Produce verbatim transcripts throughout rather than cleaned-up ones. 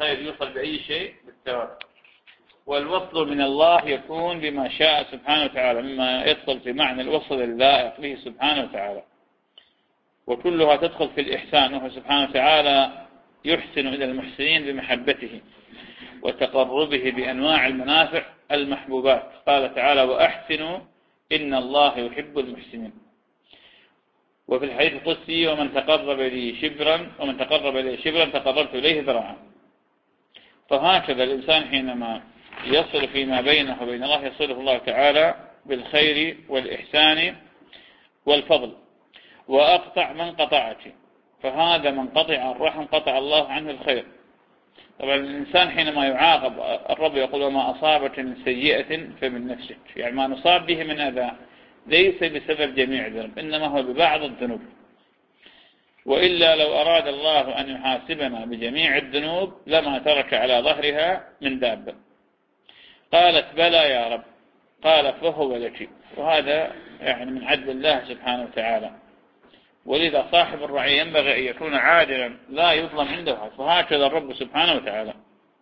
الخير يوصل بأي شيء بالثواب. والوصل من الله يكون بما شاء سبحانه وتعالى مما يدخل في معنى الوصل اللائق به سبحانه وتعالى، وكلها تدخل في الإحسان، وهو سبحانه وتعالى يحسن إلى المحسنين بمحبته وتقربه بأنواع المنافع المحبوبات. قال تعالى: وأحسنوا إن الله يحب المحسنين. وفي الحديث القدسي: ومن تقرب لي شبرا ومن تقرب لي شبرا تقربت إليه ذراعا. فهكذا الإنسان حينما يصل فيما بينه وبين الله يصله الله تعالى بالخير والإحسان والفضل. وأقطع من قطعك، فهذا من قطع الرحم قطع الله عنه الخير. طبعا الإنسان حينما يعاقب الرب يقول: وما أصابك من سيئة فمن نفسك، يعني ما نصاب به من أذى ليس بسبب جميع الذنوب، إنما هو ببعض الذنوب. وإلا لو أراد الله أن يحاسبنا بجميع الذنوب لما ترك على ظهرها من دابة. قالت: بلى يا رب. قال: فهو لك. وهذا يعني من عدل الله سبحانه وتعالى. ولذا صاحب الرعي ينبغي أن يكون عادلا لا يظلم عنده حد، فهكذا الرب سبحانه وتعالى.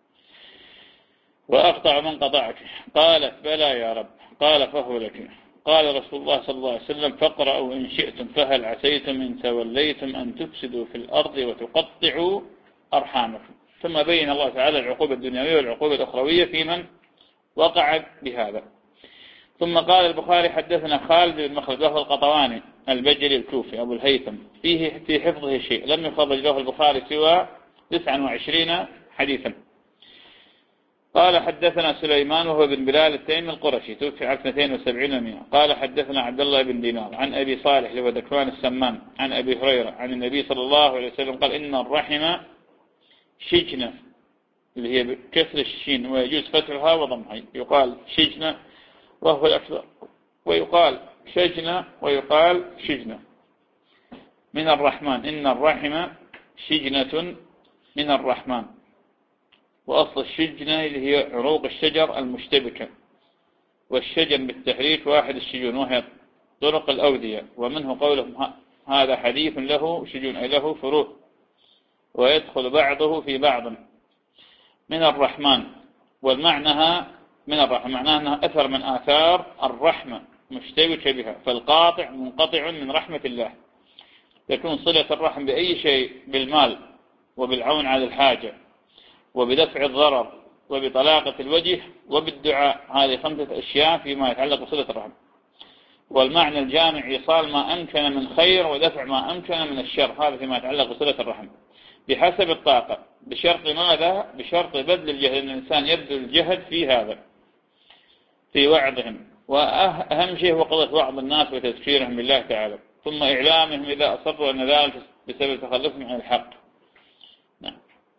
وأقطع من قطعك. قالت: بلى يا رب. قال: فهو لك. قال رسول الله صلى الله عليه وسلم: فاقرأوا إن شئتم فهل عسيتم إن توليتم أن تفسدوا في الأرض وتقطعوا أرحامكم. ثم بين الله تعالى العقوبة الدنيوية والعقوبة الأخروية في من وقع بهذا. ثم قال البخاري: حدثنا خالد بن مخلد وهو القطواني البجلي الكوفي أبو الهيثم، فيه في حفظه شيء لم يخرج له البخاري سوى تسعة وعشرين حديثا. قال: حدثنا سليمان وهو بن بلال التيمي القرشي توفي عام اثنتين وسبعين ومئة. قال: حدثنا عبد الله بن دينار عن أبي صالح اللي هو ذكوان السمان عن أبي هريرة عن النبي صلى الله عليه وسلم قال: إن الرحم شجنة، اللي هي بكسر الشين ويجوز فتحها وضمها، يقال شجنة وهو الأكثر، ويقال شجنة ويقال شجنة، من الرحمن. إن الرحم شجنة من الرحمن. وأصل الشجنة اللي هي عروق الشجر المشتبكة، والشجن بالتحريك واحد الشجون وهي طرق الأودية. ومنه قوله: هذا حديث له شجون، أي له فروع ويدخل بعضه في بعض. من الرحمن، والمعنى من الرحمة معناها أنها أثر من آثار الرحمة مشتبكة بها، فالقاطع منقطع من رحمة الله. تكون صلة الرحم بأي شيء: بالمال وبالعون على الحاجة وبدفع الضرر وبطلاقة الوجه وبالدعاء. هذه خمسة أشياء فيما يتعلق بصلة الرحم. والمعنى الجامع: إيصال ما أمكن من خير ودفع ما أمكن من الشر. هذا فيما يتعلق بصلة الرحم بحسب الطاقة، بشرط ماذا؟ بشرط بذل الجهد، أن الإنسان يبذل الجهد في هذا في وعظهم، وأهم شيء هو قضية وعظ الناس وتذكيرهم بالله تعالى، ثم إعلامهم إذا أصروا أن ذلك بسبب تخلفهم عن الحق. نعم.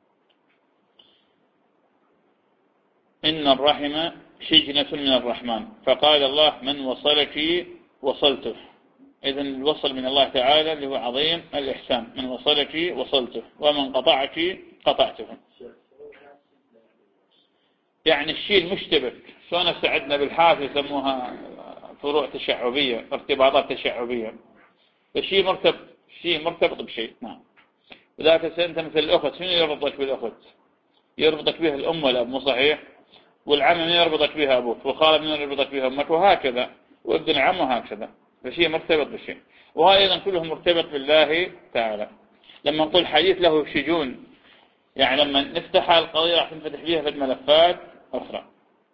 إن الرحم شجنة من الرحمن. فقال الله: من وصلك وصلته. إذن الوصل من الله تعالى اللي هو عظيم الإحسان. من وصلك وصلته، ومن قطعك قطعته. يعني الشيء المشتبك، شلون استعدنا بالحاف يسموها فروع تشعبية، ارتباطات تشعبية. فشيء مرتبط شيء مرتبط بشيء. نعم. وذاك أنت مثل الأخت، شنو يربطك بالأخت؟ يربطك بها الأم والأب، مو صحيح؟ والعم من يربطك بها أبوك، والخالة من يربطك بها أمك، وهكذا، وابن العم وهكذا. فشيء مرتبط بالشيء، وهذا أيضا كله مرتبط بالله تعالى. لما نقول حديث له شجون، يعني لما نفتح القضية راح نفتح فيها في الملفات أخرى.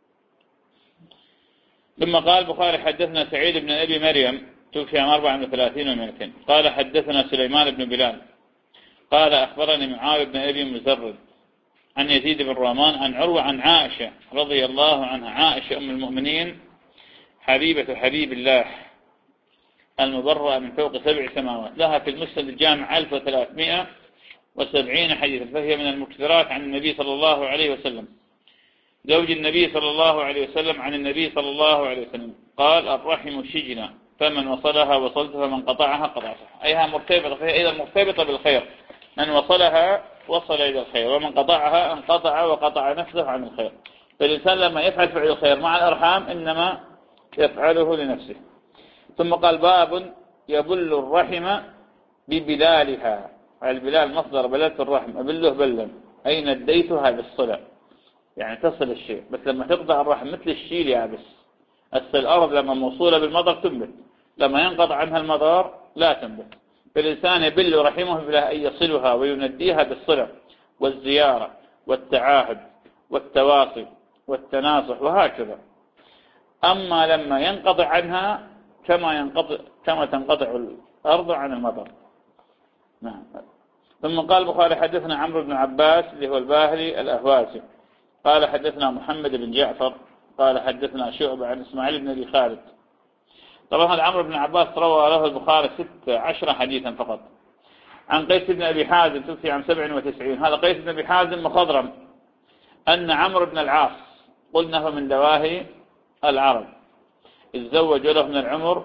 ثم قال البخاري: حدثنا سعيد بن أبي مريم توفي عام أربعة وثلاثين ومئتين. قال: حدثنا سليمان بن بلال قال: أخبرني معاذ بن أبي مزرد عن يزيد بن رومان عن عروة عن عائشة رضي الله عنها. عائشة أم المؤمنين حبيبة حبيب الله المبرأة من فوق سبع سماوات، لها في المسند الجامع ألف وثلاثمائة وسبعين حديثا، فهي من المكثرات عن النبي صلى الله عليه وسلم، زوج النبي صلى الله عليه وسلم عن النبي صلى الله عليه وسلم قال: الرحم شجنة، فمن وصلها وصلته، فمن قطعها قطعتها. أيها مرتبطة، فهي أيضا مرتبطة بالخير. من وصلها وصل إلى الخير، ومن قطعها انقطع وقطع نفسه عن الخير. فالإنسان لما يفعل فعل الخير مع الأرحام إنما يفعله لنفسه. ثم قال: باب يبل الرحم ببلالها. البلال مصدر بلالة الرحم، أبله بلا. أي نديتها بالصلة، يعني تصل الشيء. بس لما تقطع الرحم مثل الشيل يابس. أصل الأرض لما موصولة بالمطر تنبت، لما ينقطع عنها المطر لا تنبت. فالإنسان يبل رحمه بالله أن يصلها وينديها بالصلة والزيارة والتعاهد والتواصي والتناصح وهكذا. أما لما ينقطع عنها كما ينقطع كما تنقطع الأرض عن المطر. نعم. ثم قال البخاري حدثنا عمرو بن عباس اللي هو الباهلي الأهواسي قال حدثنا محمد بن جعفر قال حدثنا شعبة عن إسماعيل بن أبي خالد. طبعا هذا عمرو بن عباس روى له البخاري ست عشر حديثا فقط. عن قيس بن أبي حازم توفي عن سبع وتسعين. هذا قيس بن أبي حازم مخضرم أن عمرو بن العاص قلنا هو من دواهي العرب اتزوج له من العمر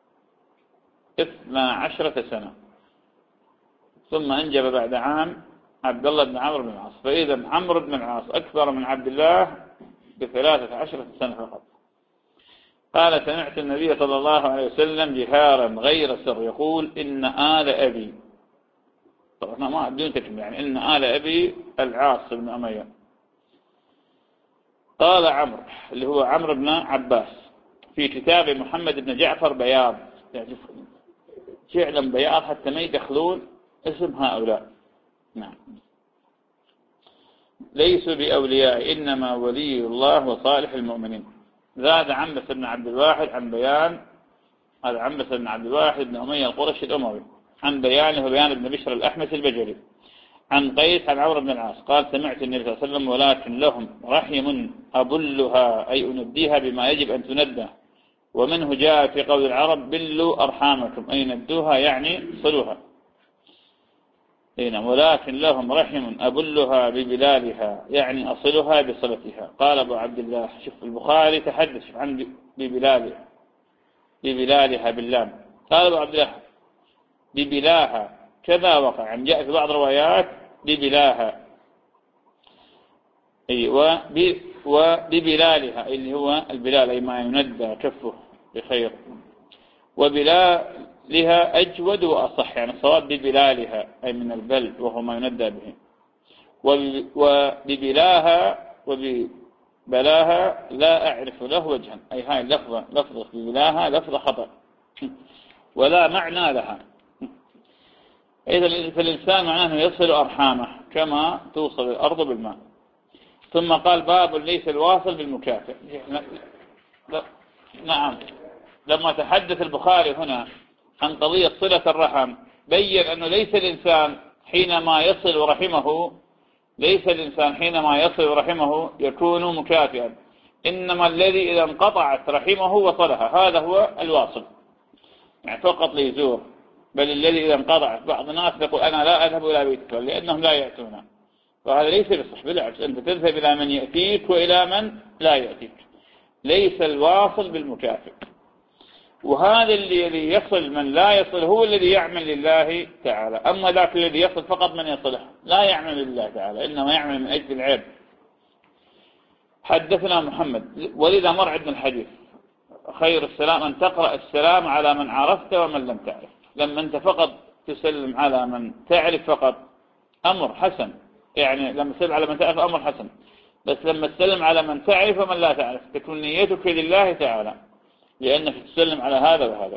اثنا عشرة سنة، ثم أنجب بعد عام عبد الله بن عمرو بن العاص. فإذا عمرو بن العاص أكثر من عبد الله بثلاثة عشرة سنة فقط. قال سمعت النبي صلى الله عليه وسلم جهارا غير سر يقول إن آل أبي، طبعا ما بدون تكمل، يعني إن آل أبي العاص بن أمية. قال عمرو اللي هو عمرو بن عباس في كتاب محمد بن جعفر بياض، يعني فعلا بياض حتى ما يدخلون اسم هؤلاء. نعم. ليسوا بأولياء إنما ولي الله وصالح المؤمنين. زاد عنبس بن عبد الواحد عن بيان، هذا عنبس بن عبد الواحد بن أمية القرشي الأموي، عن بيانه وبيان ابن بشر الأحمس البجلي عن قيس عن عمرو بن العاص قال سمعت النبي صلى الله عليه وسلم ولكن لهم رحم أبلها أي أنديها بما يجب أن تندى. ومنه جاء في قول العرب بلوا أرحامكم أي ندوها يعني صلوها. ولكن لهم رحم أبلها ببلالها يعني أصلها بصلتها. قال أبو عبد الله، شوف البخاري تحدث عن ببلالها ببلالها باللام، قال أبو عبد الله ببلاها كذا وقع، عن جاء في بعض الروايات ببلاها أي وببلالها اللي هو البلال أي ما يندى كفه بخير، وبلالها أجود وأصح، يعني الصواب ببلالها أي من البل وهو ما يندى به، وببلاها وببلاها لا أعرف له وجها، أي هاي اللفظة لفظة ببلاها لفظة خطأ ولا معنى لها. إذا فالإنسان معناه أنه يصل أرحامه كما توصل الأرض بالماء. ثم قال باب ليس الواصل بالمكافئ. نعم. لما تحدث البخاري هنا عن قضية صلة الرحم بين أنه ليس الإنسان حينما يصل رحمه ليس الإنسان حينما يصل رحمه يكون مكافئا، إنما الذي إذا انقطعت رحمه وصلها هذا هو الواصل، يعني فقط ليزور. بل الذي إذا انقطعت، بعض الناس يقول أنا لا أذهب إلى بيتك لأنهم لا يأتون، وهذا ليس بصح، بالعكس أنت تذهب إلى من يأتيك وإلى من لا يأتيك. ليس الواصل بالمكافئ. وهذا الذي يصل من لا يصل هو الذي يعمل لله تعالى، أما ذاك الذي يصل فقط من يصله لا يعمل لله تعالى، إنما يعمل من أجل العيب. حدثنا محمد، ولذا مر عندنا الحديث خير السلام أن تقرأ السلام على من عرفت ومن لم تعرف. لما أنت فقط تسلم على من تعرف فقط أمر حسن، يعني لما تسلم على من تعرف أمر حسن، بس لما تسلم على من تعرف ومن لا تعرف تكون نيتك لله تعالى لأنك تسلم على هذا وهذا.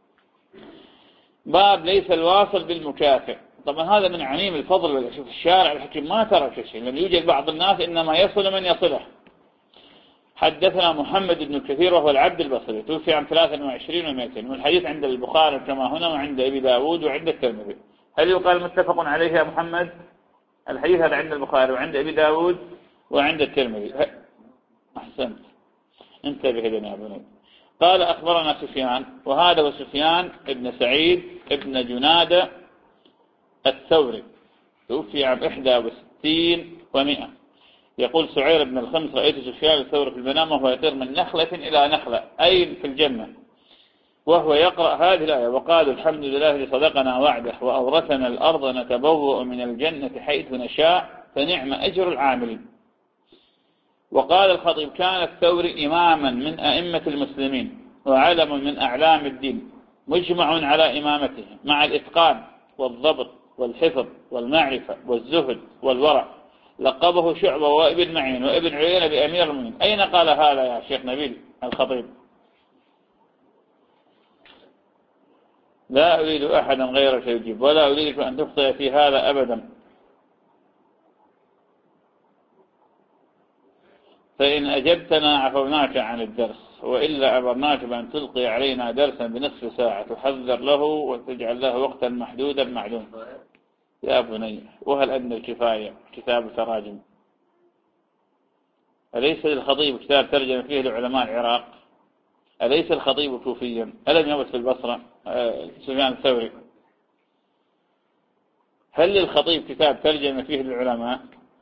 باب ليس الواصل بالمكافئ. طبعا هذا من عميم الفضل. شوف الشارع الحكيم ما ترك شيء، لأن يوجد بعض الناس إنما يصل من يصله. حدثنا محمد بن كثير وهو العبد البصري توفي عن ثلاثة وعشرين ومئتين، والحديث عند البخاري كما هنا وعند أبي داود وعند الترمذي. هل يقال متفق عليه يا محمد؟ الحديث هذا عند البخاري وعند أبي داود وعند الترمذي. أحسنت، انتبه لنا يا بني. قال أخبرنا سفيان، وهذا هو سفيان ابن سعيد ابن جنادة الثوري توفي عام إحدى وستين ومئة. يقول سعير بن الخمس رأيت سفيان الثوري في المنام وهو يطير من نخلة إلى نخلة أي في الجنة، وهو يقرأ هذه الآية وقال الحمد لله الذي صدقنا وعده وأورثنا الأرض نتبوأ من الجنة حيث نشاء فنعم أجر العاملين. وقال الخطيب كان الثوري إماما من أئمة المسلمين وعلم من أعلام الدين مجمع على إمامته مع الإتقان والضبط والحفظ والمعرفة والزهد والورع، لقبه شعبة وابن معين وابن عيينة بأمير المؤمنين. أين قال هذا يا شيخ نبيل الخطيب؟ لا أريد أحدا غيرك يجيب، ولا أريدك أن تخطئ في هذا أبدا. فإن أجبتنا عفوناك عن الدرس، وإلا أمرناك بأن تلقي علينا درسا بنصف ساعة تحذر له وتجعل له وقتا محدودا معلوم. يا بني، وهل أدنى الكفاية كتاب تراجم؟ أليس للخطيب كتاب ترجم فيه لعلماء العراق؟ أليس الخطيب كوفيا؟ ألم يمت في البصرة آه سفيان الثوري؟ هل للخطيب كتاب ترجم فيه للعلماء؟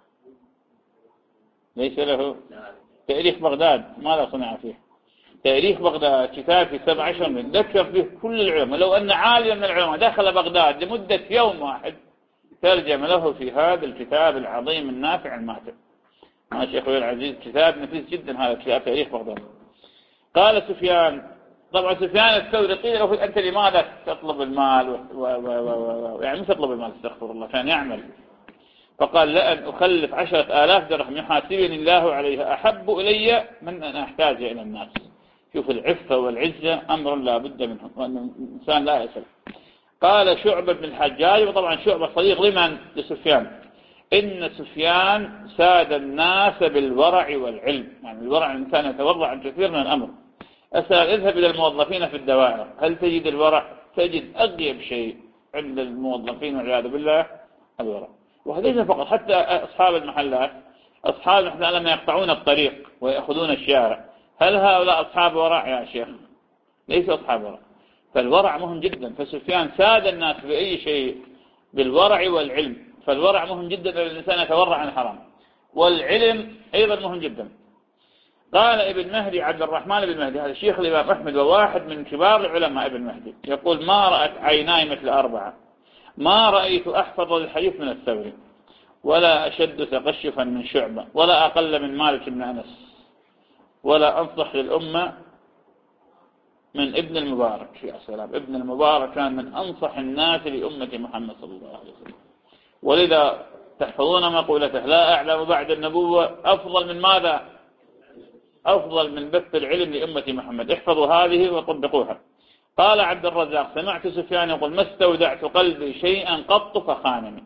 ليس له. تاريخ بغداد ماذا صنع فيه؟ تاريخ بغداد كتاب في سبع عشر من ذكر فيه كل العلماء. لو أن عالم من العلماء دخل بغداد لمدة يوم واحد ترجم له في هذا الكتاب العظيم النافع الماتع. ما شيخ العزيز كتاب نفيس جدا هذا كتاب تاريخ بغداد. قال سفيان، طبعا سفيان الثوري قيل له أنت لماذا تطلب المال و... و... و... و... يعني مش تطلب المال، استغفر الله، كان يعمل. فقال لأن أخلف عشرة آلاف درهم يحاسبني الله عليها أحب إلي من أن أحتاج إلى الناس. شوف العفة والعزة أمر لا بد منه، وأن الإنسان لا يسل. قال شعبة بن الحجاج، وطبعا شعبة صديق لمن؟ لسفيان. إن سفيان ساد الناس بالورع والعلم، يعني الورع الإنسان يتورع عن كثير من الأمر. أسأل اذهب إلى الموظفين في الدوائر، هل تجد الورع؟ تجد أغيب شيء عند الموظفين والعياذ بالله الورع. وهذا فقط، حتى أصحاب المحلات، أصحاب المحلات لما يقطعون الطريق ويأخذون الشارع، هل هؤلاء أصحاب ورع يا شيخ؟ ليس أصحاب ورع. فالورع مهم جدا. فسفيان ساد الناس بأي شيء؟ بالورع والعلم. فالورع مهم جدا أن الإنسان يتورع عن الحرام، والعلم أيضا مهم جدا. قال ابن مهدي عبد الرحمن بن مهدي، هذا شيخ الإمام أحمد وواحد من كبار العلماء ابن مهدي، يقول ما رأت عيناي مثل أربعة، ما رأيت أحفظ الحديث من الثوري، ولا أشد تقشفا من شعبة، ولا أقل من مالك بن أنس، ولا أنصح للأمة من ابن المبارك. يا سلام، ابن المبارك كان من أنصح الناس لأمة محمد صلى الله عليه وسلم. ولذا تحفظون مقولته لا أعلم بعد النبوة أفضل من ماذا؟ أفضل من بث العلم لأمة محمد. احفظوا هذه وطبقوها. قال عبد الرزاق سمعت سفيان يقول ما استودعت قلبي شيئا قط فخانني.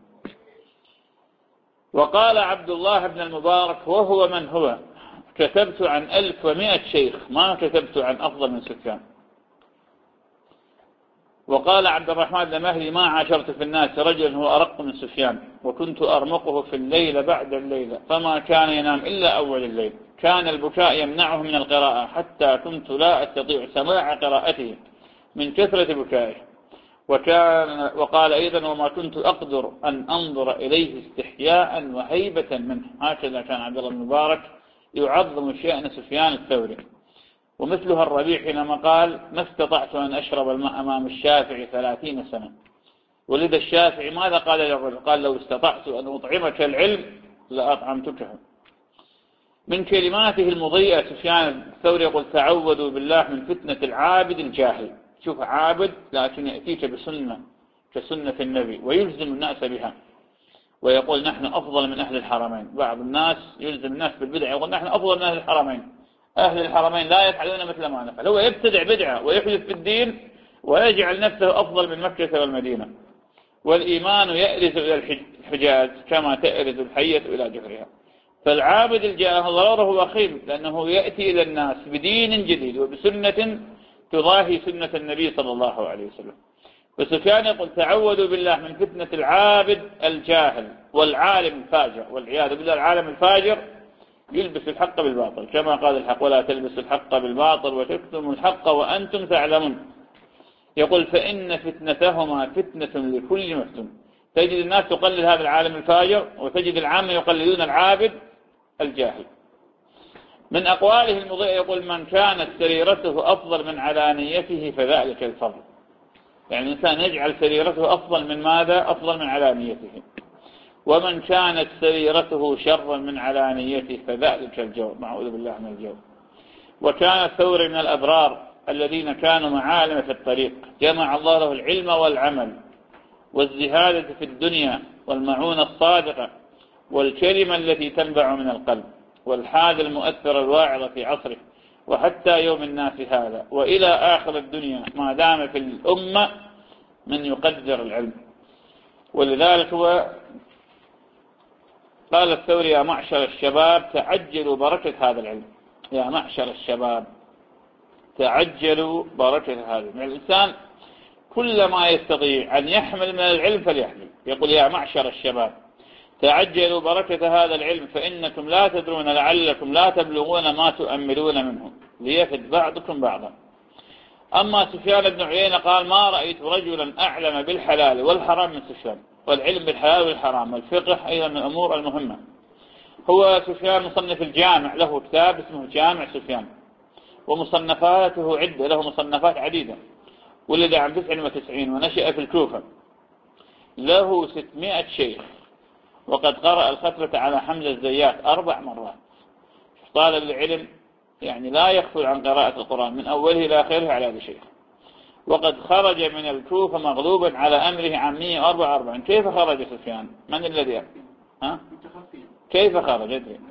وقال عبد الله بن المبارك وهو من هو كتبت عن ألف ومائة شيخ ما كتبت عن أفضل من سفيان. وقال عبد الرحمن بن مهدي ما عاشرت في الناس رجلا هو أرق من سفيان، وكنت أرمقه في الليل بعد الليلة، فما كان ينام إلا أول الليل، كان البكاء يمنعه من القراءة حتى كنت لا أستطيع سماع قراءته من كثرة بكائه. وكان وقال أيضا وما كنت أقدر أن أنظر إليه استحياء وهيبة منه. هكذا كان عبد الله بن مبارك يعظم شأن سفيان الثوري. ومثلها الربيع حينما قال ما استطعت أن أشرب الماء أمام الشافعي ثلاثين سنة. ولذا الشافعي ماذا قال للرجل؟ قال لو استطعت أن أطعمك العلم لأطعمتكه. من كلماته المضيئة سفيان الثوري يقول تعوذوا بالله من فتنة العابد الجاهل. شوف عابد لكن يأتيك بسنة كسنة النبي ويلزم الناس بها، ويقول نحن أفضل من أهل الحرمين. بعض الناس يلزم الناس بالبدع يقول نحن أفضل من أهل الحرمين. أهل الحرمين لا يفعلون مثل ما نفعل. هو يبتدع بدعة ويحدث في الدين ويجعل نفسه أفضل من مكة والمدينة. والإيمان يأرز إلى الحجاز كما تأرز الحية إلى جحرها. فالعابد الجاهل ضرره وخيم، لأنه يأتي إلى الناس بدين جديد وبسنة تضاهي سنة النبي صلى الله عليه وسلم. فسفيان يقول تعوذوا بالله من فتنة العابد الجاهل والعالم الفاجر، والعياذ بالله. العالم الفاجر يلبس الحق بالباطل كما قال الحق ولا تلبس الحق بالباطل وتكتموا الحق وأنتم تعلمون. يقول فإن فتنتهما فتنة لكل مفتون. تجد الناس تقلل هذا العالم الفاجر، وتجد العامة يقللون العابد الجاهل. من أقواله المضيئة يقول من كانت سريرته أفضل من علانيته فذلك الفضل. يعني الإنسان يجعل سريرته أفضل من ماذا؟ أفضل من علانيته. ومن كانت سريرته شرا من علانيته فذلك الجور. نعوذ بالله من الجور. وكان الثوري من الأبرار الذين كانوا معالم في الطريق، جمع الله له العلم والعمل والزهادة في الدنيا والمعونة الصادقة والكلمة التي تنبع من القلب، والحادة المؤثرة الواعظة في عصره وحتى يوم الناس هذا وإلى آخر الدنيا، ما دام في الأمة من يقدر العلم. ولذلك هو قال الثوري: يا معشر الشباب تعجلوا بركة هذا العلم. يا معشر الشباب تعجلوا بركة هذا العلم. الإنسان كل ما يستطيع أن يحمل من العلم فليحمل. يقول: يا معشر الشباب تعجلوا بركة هذا العلم فإنكم لا تدرون لعلكم لا تبلغون ما تؤملون منه ليفد بعضكم بعضا. أما سفيان بن عيينة قال: ما رأيت رجلا أعلم بالحلال والحرام من سفيان. والعلم بالحلال والحرام والفقه أيضا من الأمور المهمة. هو سفيان مصنف الجامع، له كتاب اسمه جامع سفيان، ومصنفاته عدة، له مصنفات عديدة. ولد عام تسعة وتسعين ونشأ في الكوفة. له ستمائة شيخ، وقد قرأ الختمة على حمزة الزيات أربع مرات. طالب العلم يعني لا يغفل عن قراءة القرآن من أوله إلى آخره على هذا الشيخ. وقد خرج من الكوفة مغلوبا على أمره عام مئة وأربعة وأربعين. كيف خرج سفيان؟ من الذي يعلم؟ ها؟ كيف خرج؟ أدري.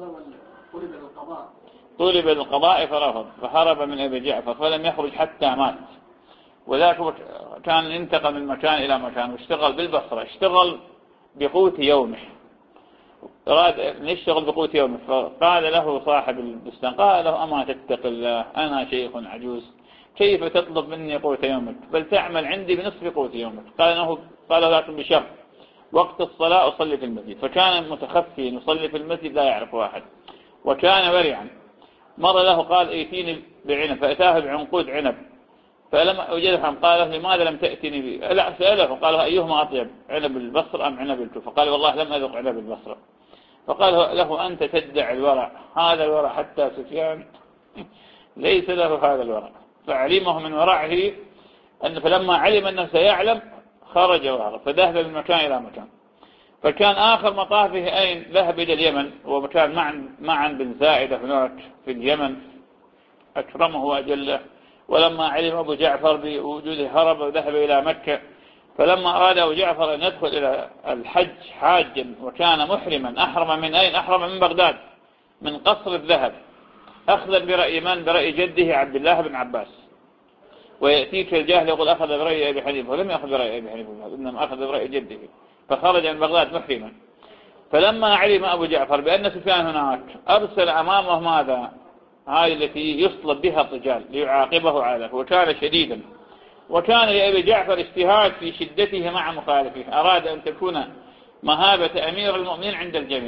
طلب القضاء فرفض فهرب من أبي جعفر فلم يخرج حتى مات. وذاك كان ينتقل من مكان إلى مكان، واشتغل بالبصرة، اشتغل بقوت يومه، أراد أن يشتغل بقوت يومه. فقال له صاحب البستان، قال له: أما تتق الله، أنا شيخ عجوز، كيف تطلب مني قوت يومك؟ بل تعمل عندي بنصف قوت يومك. قال له قال لكن بشرط: وقت الصلاة أصلي في المسجد. فكان متخفي يصلي في المسجد لا يعرف واحد، وكان ورعا. مر له قال: ائتيني بعنب، فأتاه بعنقود عنب، فلما وجد حم قال له: لماذا لم تأتني به؟ لا سأله، قال: أيهما أطيب، عنب البصر أم عنب الكوفة؟ فقال: والله لم أذق عنب البصر. فقال له: أنت تدعي الورع، هذا الورع حتى سفيان ليس له هذا الورع. فعلمه من ورعه أن فلما علم أنه سيعلم خرج وهرب، فذهب من مكان إلى مكان. فكان آخر مطافه أين؟ ذهب إلى اليمن، وكان معا معا بن زائدة هناك في اليمن أكرمه وأجله. ولما علم أبو جعفر بوجوده هرب وذهب إلى مكة. فلما أراد أبو جعفر أن يدخل إلى الحج حاجا وكان محرما، أحرم من أين؟ أحرم من بغداد، من قصر الذهب، أخذ برأي من؟ برأي جده عبد الله بن عباس. ويأتيك الجاهل يقول أخذ برأي أبي حنيفة، ولم يأخذ برأي أبي حنيفة، إنما أخذ برأي جده. فخرج من بغداد محرما. فلما علم أبو جعفر بأن سفيان هناك أرسل أمامه ماذا؟ هاي التي يصلب بها الرجال ليعاقبه عليه، وكان شديدا. وكان لأبي جعفر اجتهاد في شدته مع مخالفه، أراد أن تكون مهابة أمير المؤمنين عند الجميع.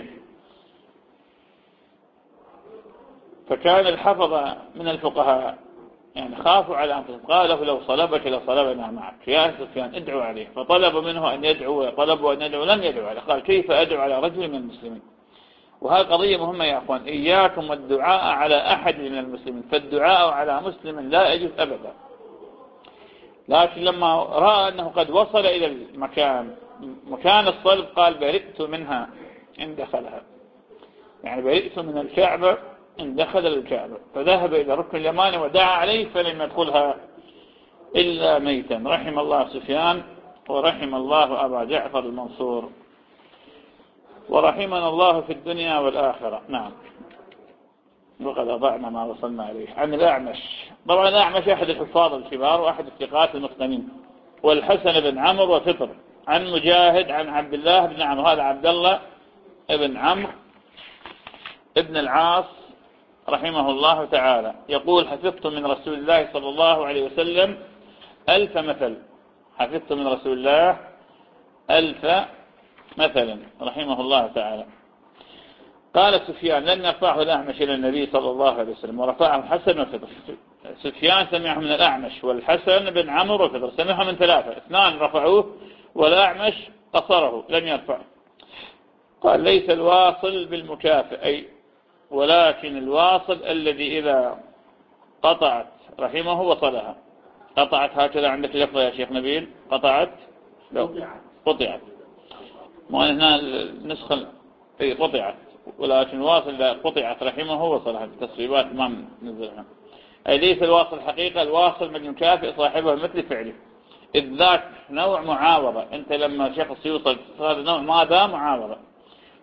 فكان الحفظة من الفقهاء يعني خافوا على أنفسهم، قالوا: لو صلبك لصلبنا معك يا سفيان، ادعوا عليه. فطلبوا منه أن يدعو، طلبوا أن يدعو، لم يدعو عليه. قال: كيف أدعو على رجل من المسلمين؟ وهذه قضية مهمة يا أخوان، إياكم والدعاء على أحد من المسلمين، فالدعاء على مسلم لا يجوز أبدا. لكن لما رأى أنه قد وصل إلى المكان مكان الصلب قال: برئت منها إن دخلها، يعني برئت من الكعبة إن دخل الكعبة. فذهب إلى ركن اليماني ودعا عليه فلم يدخلها إلا ميتا. رحم الله سفيان، ورحم الله أبا جعفر المنصور، ورحمنا الله في الدنيا والآخرة. نعم. وقد أضعنا ما وصلنا إليه. عن الأعمش، طبعا الأعمش أحد الحفاظ الكبار وأحد الثقات المتقنين، والحسن بن عمرو وفطر. عن مجاهد عن عبد الله بن عمرو، هذا عبد الله بن عمرو ابن العاص رحمه الله تعالى، يقول: حفظت من رسول الله صلى الله عليه وسلم ألف مثل. حفظت من رسول الله ألف مثلا رحمه الله تعالى. قال سفيان: لن يرفعه الأعمش إلى النبي صلى الله عليه وسلم، ورفعه الحسن وفطر. سفيان سمعه من الأعمش والحسن بن عمرو وفطر، سمعه من ثلاثة، اثنان رفعوه والأعمش قصره لم يرفعه. قال: ليس الواصل بالمكافئ، أي ولكن الواصل الذي إذا قطعت رحمه وصلها. قطعت هكذا عندك لفظة يا شيخ نبيل؟ قطعت لو قطعت، ما هنا النسخة أي قطعت، ولكن الواصل إذا قطعت رحمه وصلها. التصريبات ما نزلها. أي ليس الواصل حقيقة، الواصل من يكافئ صاحبه مثل فعله، إذ ذاك نوع معاوضة. أنت لما شخص يوصل هذا نوع ماذا؟ معاوضة.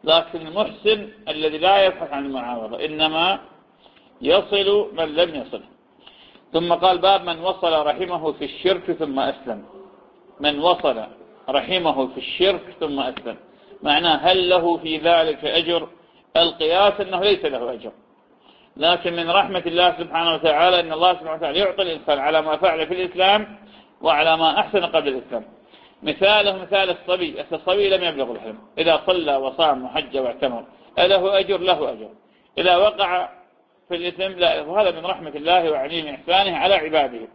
لكن المحسن الذي لا يبحث عن المعاوضة إنما يصل من لم يصل. ثم قال باب من وصل رحمه في الشرك ثم أسلم. من وصل رحمه في الشرك ثم أسلم معناه هل له في ذلك أجر؟ القياس أنه ليس له أجر، لكن من رحمة الله سبحانه وتعالى أن الله سبحانه وتعالى يعطي الإنسان على ما فعل في الإسلام وعلى ما أحسن قبل الإسلام. مثاله مثال الصبي، الصبي لم يبلغ الحلم إذا صلى وصام وحج واعتمر أله أجر؟ له أجر. إذا وقع في الإثم لا، وهذا من رحمة الله وعليم إحسانه على عباده.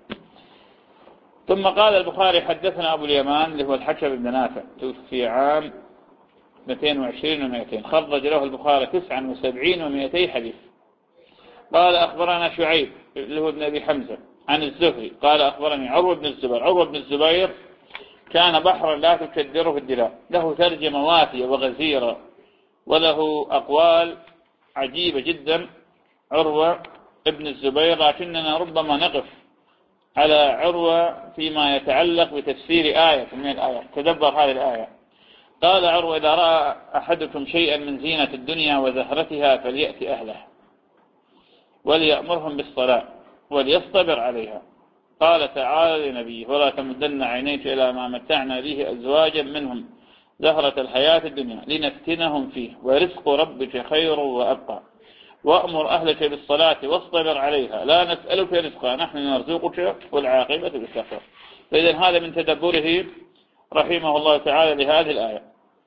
ثم قال البخاري حدثنا أبو اليمان اللي هو الحكم بن نافع توفي عام مئتين وعشرين ومئتين، خرج له البخاري تسعة وسبعين ومئتي حديث. قال أخبرنا شعيب اللي هو ابن أبي حمزة عن الزهري قال أخبرني عروة بن الزبير. عروة بن الزبير كان بحرا لا تكدره الدلاء، له ترجمة وافية وغزيرة وله أقوال عجيبة جدا عروة ابن الزبير، لكننا ربما نقف على عروة فيما يتعلق بتفسير آية من الآيات. تدبر هذه الآية. قال عروة إذا رأى أحدكم شيئا من زينة الدنيا وزهرتها فليأتي أهله وليأمرهم بالصلاة وليصطبر عليها. قال تعالى لنبيه ولا تمدن عينيك إلى ما متعنا به أزواجا منهم زهرة الحياة الدنيا لنفتنهم فيه ورزق ربك خير وأبقى وأمر أهلك بالصلاة واصطبر عليها لا نسألك رزقا نحن نرزقك والعاقبة بالتقوى. فإذا هذا من تدبره رحمه الله تعالى لهذه الآية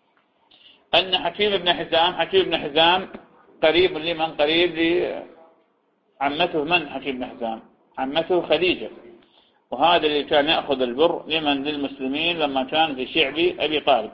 أن حكيم بن حزام حكيم بن حزام قريب لمن قريب لعمته. من حكيم بن حزام؟ عمته خديجة، وهذا اللي كان يأخذ البر لمن للمسلمين لما كان في شعب أبي طالب.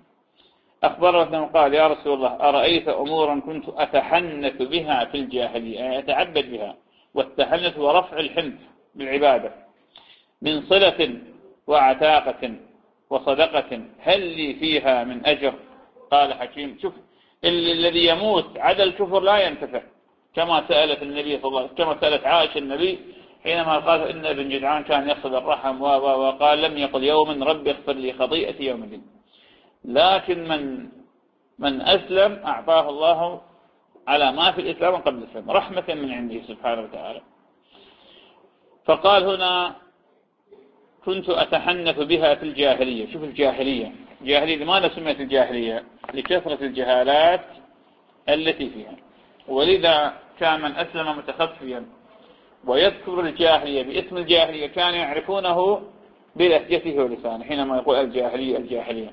أخبره قال يا رسول الله أرأيت أمورا كنت أتحنث بها في الجاهلية، يعني أتعبد بها، والتحنث هو رفع الحنث بالعبادة، من صلة وعتاقة وصدقة هل لي فيها من أجر؟ قال حكيم شوف الذي يموت عدا الكفر لا ينتفع، كما سألت النبي صلى الله عليه وسلم كما سألت عائشة النبي حينما قال إن ابن جدعان كان يصل الرحم وقال لم يقل يوما رب اغفر لي خطيئتي يوم الدين. لكن من من أسلم أعطاه الله على ما في الإسلام قبل الإسلام رحمة من عنده سبحانه وتعالى. فقال هنا كنت أتحنث بها في الجاهلية. شوف الجاهلية، الجاهلية لماذا سميت الجاهلية؟ لكثرة الجهالات التي فيها، ولذا كان من أسلم متخفيا ويذكر الجاهلية باسم الجاهلية كانوا يعرفونه بلهجته ولسانه حينما يقول الجاهلية الجاهلية.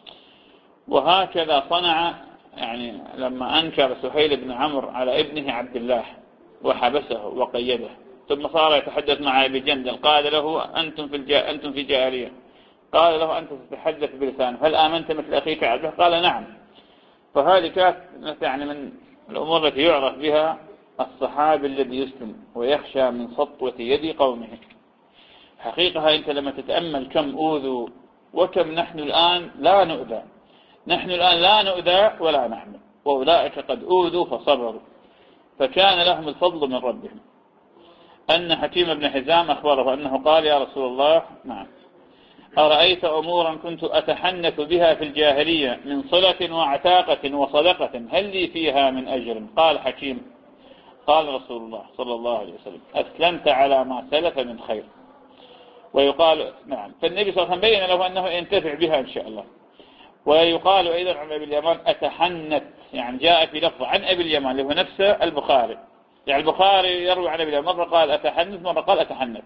وهكذا صنع يعني لما أنكر سهيل بن عمرو على ابنه عبد الله وحبسه وقيده، ثم صار يتحدث مع أبي جندل قال له أنتم في الجا... أنتم في جاهلية. قال له أنت تتحدث بلسانه هل آمنت مثل أخيك عبد الله؟ قال نعم. فهذه كانت يعني من الأمور التي يعرف بها الصحابي الذي يسلم ويخشى من سطوة يد قومه. حقيقة أنت لما تتأمل كم أوذوا وكم نحن الآن لا نؤذى، نحن الآن لا نؤذى ولا نحمل، وأولئك قد أوذوا فصبروا، فكان لهم الفضل من ربهم. أن حكيم بن حزام أخبره أنه قال يا رسول الله نعم أرأيت أمورا كنت أتحنث بها في الجاهلية من صلة وعتاقة وصدقة هل لي فيها من أجر؟ قال حكيم قال رسول الله صلى الله عليه وسلم أسلمت على ما سلف من خير. ويقال نعم، فالنبي صلى الله عليه وسلم بين له أنه ينتفع بها إن شاء الله. ويقال أيضا عن أبي اليمان أتحنث، يعني جاء في لفظ عن أبي اليمان اللي هو نفسه البخاري، يعني البخاري يروي عن أبي اليمان مرة قال أتحنث مرة قال أتحنث.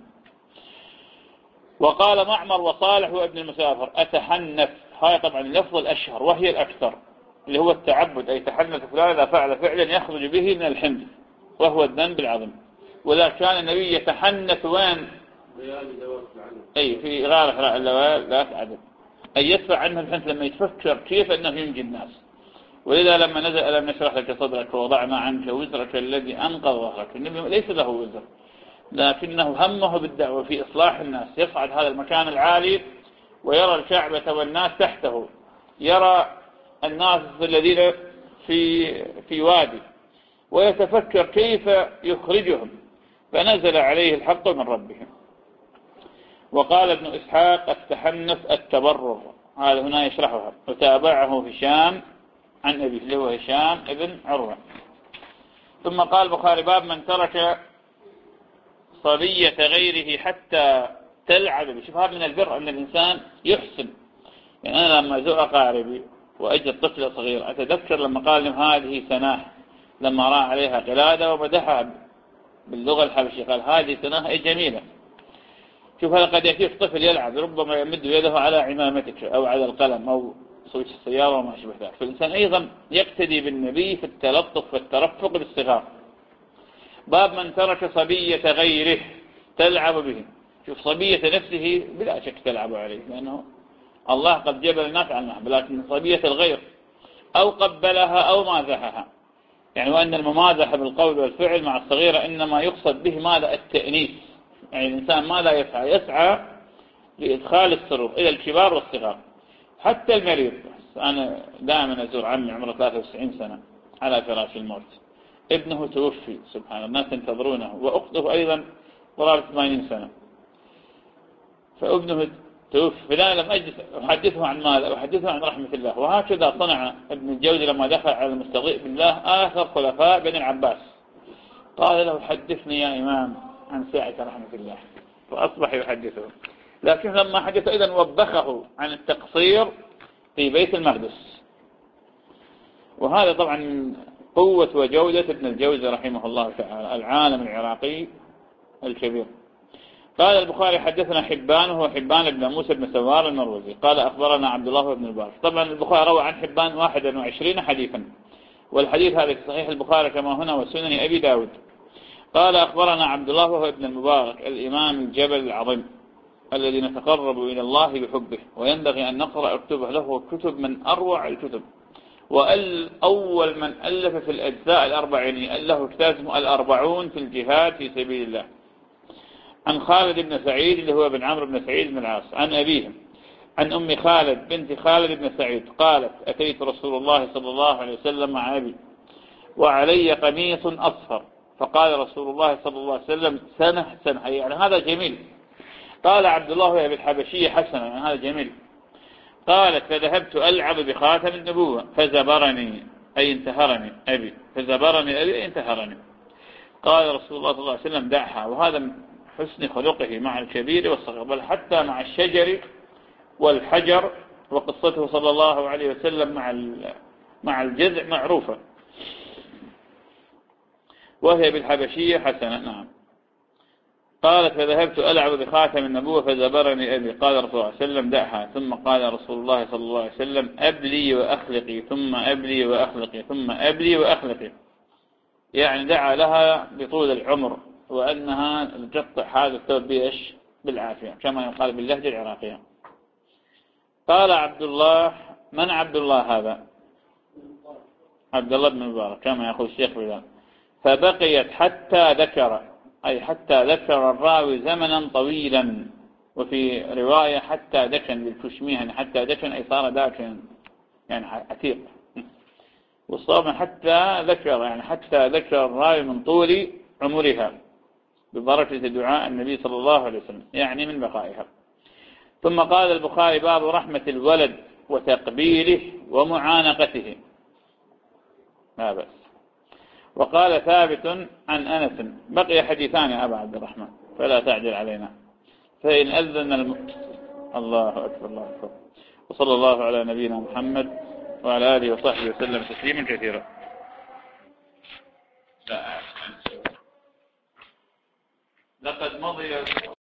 وقال معمر وصالح وابن المسافر أتحنث، هاي طبعا اللفظ الأشهر وهي الأكثر اللي هو التعبد، أي تحنث فلان إذا فعل فعلا يخرج به من الحنث وهو الذنب العظيم. وذا كان النبي يتحنث وين؟ أي في غار حراء اللوال ذات عدد، أي يدفع عنه الحنث لما يتفكر كيف أنه ينجي الناس. ولذا لما نزل ألم نشرح لك صدرك ووضعنا عنك وزرك الذي أنقض ظهرك، النبي ليس له وزر لكنه همه بالدعوة في إصلاح الناس، يصعد هذا المكان العالي ويرى الكعبة والناس تحته، يرى الناس الذين في في وادي ويتفكر كيف يخرجهم، فنزل عليه الحق من ربهم. وقال ابن إسحاق التحنث التبرر، هذا هنا يشرحها. وتابعه هشام عن أبيه اللي هو هشام ابن عروة. ثم قال البخاري باب من ترك صبية غيره حتى تلعب به. شوف، هذا من البر أن الإنسان يحسن. يعني أنا لما أزور أقاربي وأجد طفلة صغيرة أتذكر لما قال لهم هذه سناه، لما رأى عليها قلادة ومدحها باللغة الحبشية قال هذه سناه أي جميلة. شوف، هذا قد يأتيك طفل يلعب ربما يمد يده على عمامتك أو على القلم أو صوت السيارة وما شابه ذلك. فالإنسان أيضا يقتدي بالنبي في التلطف والترفق بالصغار. باب من ترك صبية غيره تلعب به. شوف، صبية نفسه بلا شك تلعب عليه، لأنه الله قد جبل الناس على المحب، لكن صبية الغير أو قبلها أو مازحها. يعني وأن الممازحة بالقول والفعل مع الصغيرة إنما يقصد به ماذا؟ التأنيس. يعني الإنسان ماذا يسعى؟ يسعى لإدخال السرور إلى الكبار والصغار حتى المريض. أنا دائما أزور عمي عمره ثلاثة وتسعين سنة على فراش الموت، ابنه توفي سبحان الله، الناس ينتظرونه، وأخته أيضا قرابة ثمانين سنة، فابنه توفي. فلا لم أجلس أحدثه عن ماذا؟ أحدثه عن رحمة الله. وهكذا صنع ابن الجوزي لما دخل على المستضيء بالله آخر خلفاء بني العباس، قال له حدثني يا إمام عن ساعة رحمة الله، فأصبح يحدثه. لكن لما حدث أيضا وبخه عن التقصير في بيت المقدس. وهذا طبعا قوة وجودة ابن الجوزي رحمه الله تعالى، العالم العراقي الكبير. قال البخاري حدثنا حبان وهو حبان بن موسى بن سوار المروزي قال أخبرنا عبد الله بن البارك. طبعا البخاري روى عن حبان واحد وعشرين حديثا، والحديث هذا في صحيح البخاري كما هنا وسنن أبي داود. قال أخبرنا عبد الله وهو ابن المبارك الإمام الجبل العظيم الذي نتقرب إلى الله بحبه، وينبغي أن نقرأ كتبه، له كتب من أروع الكتب، وأول من ألف في الأجزاء الأربعينية له كتاب اسمه الأربعون في الجهاد في سبيل الله. عن خالد بن سعيد اللي هو بن عمرو بن سعيد بن العاص عن أبيه عن أم خالد بنت خالد بن سعيد قالت أتيت رسول الله صلى الله عليه وسلم مع أبي وعلي قميص أصفر، فقال رسول الله صلى الله عليه وسلم سنة سنة، يعني هذا جميل. قال عبد الله يا بالحبشية حسنة، يعني هذا جميل. قالت فذهبت ألعب بخاتم النبوة فزبرني أي انتهرني أبي، فزبرني أبي أي انتهرني. قال رسول الله صلى الله عليه وسلم دعها. وهذا من حسن خلقه مع الكبير والصغير، بل حتى مع الشجر والحجر، وقصته صلى الله عليه وسلم مع مع الجذع معروفة، وهي بالحبشية حسنة. نعم. قالت فذهبت ألعب بخاتم النبوة فزبرني أبي، قال رسول الله صلى الله عليه وسلم دعها. ثم قال رسول الله صلى الله عليه وسلم أبلي وأخلقي ثم أبلي وأخلقي ثم أبلي وأخلقي، يعني دعا لها بطول العمر وأنها تقطع هذا الثوب بإيش؟ بالعافية، كما يقال باللهجة العراقية. قال عبد الله، من عبد الله هذا؟ عبد الله بن مبارك كما يقول الشيخ بلال. فبقيت حتى ذكر، أي حتى ذكر الراوي زمنا طويلا، وفي رواية حتى دكن بالكشمية، يعني حتى دكن أي صار داكن يعني عتيق. والصواب حتى ذكر، يعني حتى ذكر الراوي من طول عمرها ببركة دعاء النبي صلى الله عليه وسلم، يعني من بقائها. ثم قال البخاري باب رحمة الولد وتقبيله ومعانقته، لا بأس. وقال ثابت عن أنس بقي حديثان يا أبا عبد الرحمن فلا تعجل علينا، فإن أذن الم... الله أكبر الله أكبر. وصلى الله على نبينا محمد وعلى آله وصحبه وسلم تسليما كثيرا. لقد مضي